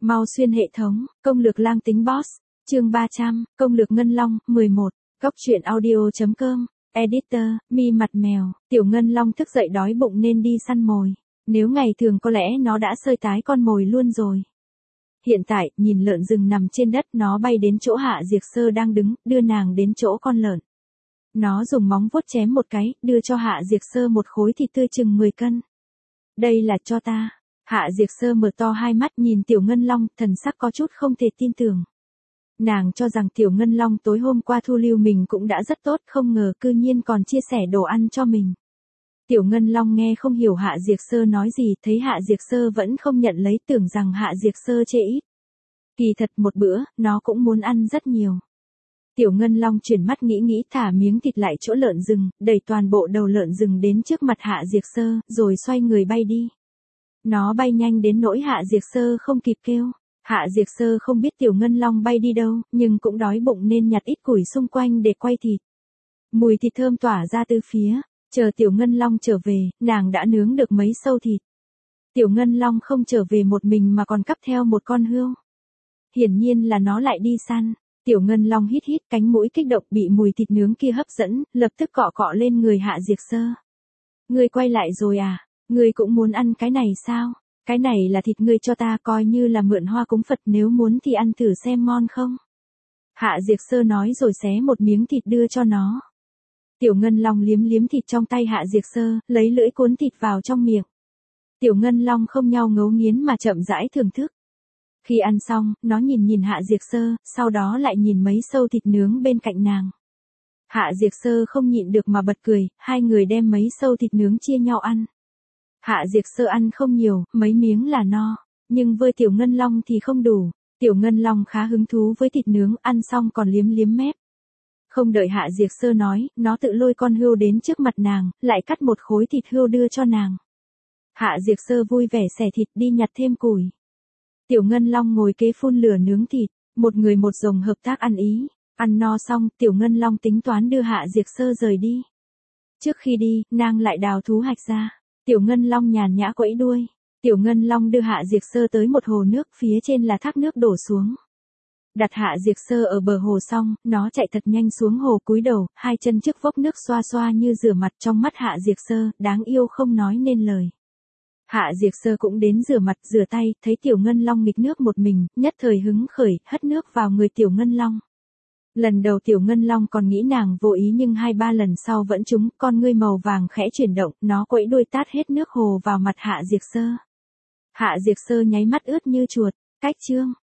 Mau xuyên hệ thống, công lược lang tính boss, chương 300, công lược ngân long, 11, góc truyện audio.com, editor, mi mặt mèo, tiểu ngân long thức dậy đói bụng nên đi săn mồi. Nếu ngày thường có lẽ nó đã sơi tái con mồi luôn rồi. Hiện tại, nhìn lợn rừng nằm trên đất, nó bay đến chỗ Hạ Diệc Sơ đang đứng, đưa nàng đến chỗ con lợn. Nó dùng móng vuốt chém một cái, đưa cho Hạ Diệc Sơ một khối thịt tươi chừng 10 cân. Đây là cho ta. Hạ Diệc Sơ mở to hai mắt nhìn tiểu ngân long, thần sắc có chút không thể tin tưởng. Nàng cho rằng tiểu ngân long tối hôm qua thu lưu mình cũng đã rất tốt, không ngờ cư nhiên còn chia sẻ đồ ăn cho mình. Tiểu ngân long nghe không hiểu Hạ Diệc Sơ nói gì, thấy Hạ Diệc Sơ vẫn không nhận lấy, tưởng rằng Hạ Diệc Sơ chê ít. Kỳ thật một bữa, nó cũng muốn ăn rất nhiều. Tiểu ngân long chuyển mắt nghĩ thả miếng thịt lại chỗ lợn rừng, đẩy toàn bộ đầu lợn rừng đến trước mặt Hạ Diệc Sơ, rồi xoay người bay đi. Nó bay nhanh đến nỗi Hạ Diệc Sơ không kịp kêu. Hạ Diệc Sơ không biết tiểu ngân long bay đi đâu, nhưng cũng đói bụng nên nhặt ít củi xung quanh để quay thịt. Mùi thịt thơm tỏa ra từ phía, chờ tiểu ngân long trở về, nàng đã nướng được mấy sâu thịt. Tiểu ngân long không trở về một mình mà còn cắp theo một con hươu. Hiển nhiên là nó lại đi săn. Tiểu ngân long hít cánh mũi kích động, bị mùi thịt nướng kia hấp dẫn, lập tức cọ cọ lên người Hạ Diệc Sơ. Ngươi quay lại rồi à? Ngươi cũng muốn ăn cái này sao? Cái này là thịt ngươi cho ta, coi như là mượn hoa cúng Phật, nếu muốn thì ăn thử xem ngon không? Hạ Diệc Sơ nói rồi xé một miếng thịt đưa cho nó. Tiểu ngân long liếm thịt trong tay Hạ Diệc Sơ, lấy lưỡi cuốn thịt vào trong miệng. Tiểu ngân long không nhao ngấu nghiến mà chậm rãi thưởng thức. Khi ăn xong, nó nhìn Hạ Diệc Sơ, sau đó lại nhìn mấy sâu thịt nướng bên cạnh nàng. Hạ Diệc Sơ không nhịn được mà bật cười, hai người đem mấy sâu thịt nướng chia nhau ăn. Hạ Diệc Sơ ăn không nhiều, mấy miếng là no, nhưng với tiểu ngân long thì không đủ. Tiểu ngân long khá hứng thú với thịt nướng, ăn xong còn liếm mép. Không đợi Hạ Diệc Sơ nói, nó tự lôi con hươu đến trước mặt nàng, lại cắt một khối thịt hươu đưa cho nàng. Hạ Diệc Sơ vui vẻ xẻ thịt đi nhặt thêm củi. Tiểu ngân long ngồi kế phun lửa nướng thịt, một người một rồng hợp tác ăn ý. Ăn no xong, tiểu ngân long tính toán đưa Hạ Diệc Sơ rời đi. Trước khi đi, nàng lại đào thú hạch ra. Tiểu ngân long nhàn nhã quẫy đuôi. Tiểu ngân long đưa Hạ Diệc Sơ tới một hồ nước, phía trên là thác nước đổ xuống. Đặt Hạ Diệc Sơ ở bờ hồ xong, nó chạy thật nhanh xuống hồ, cúi đầu, hai chân trước vốc nước xoa xoa như rửa mặt. Trong mắt Hạ Diệc Sơ, đáng yêu không nói nên lời. Hạ Diệc Sơ cũng đến rửa mặt, rửa tay, thấy tiểu ngân long nghịch nước một mình, nhất thời hứng khởi, hất nước vào người tiểu ngân long. Lần đầu tiểu ngân long còn nghĩ nàng vô ý, nhưng 2-3 lần sau vẫn trúng, con ngươi màu vàng khẽ chuyển động, nó quẫy đuôi tát hết nước hồ vào mặt Hạ Diệc Sơ. Hạ Diệc Sơ nháy mắt ướt như chuột. Cách chương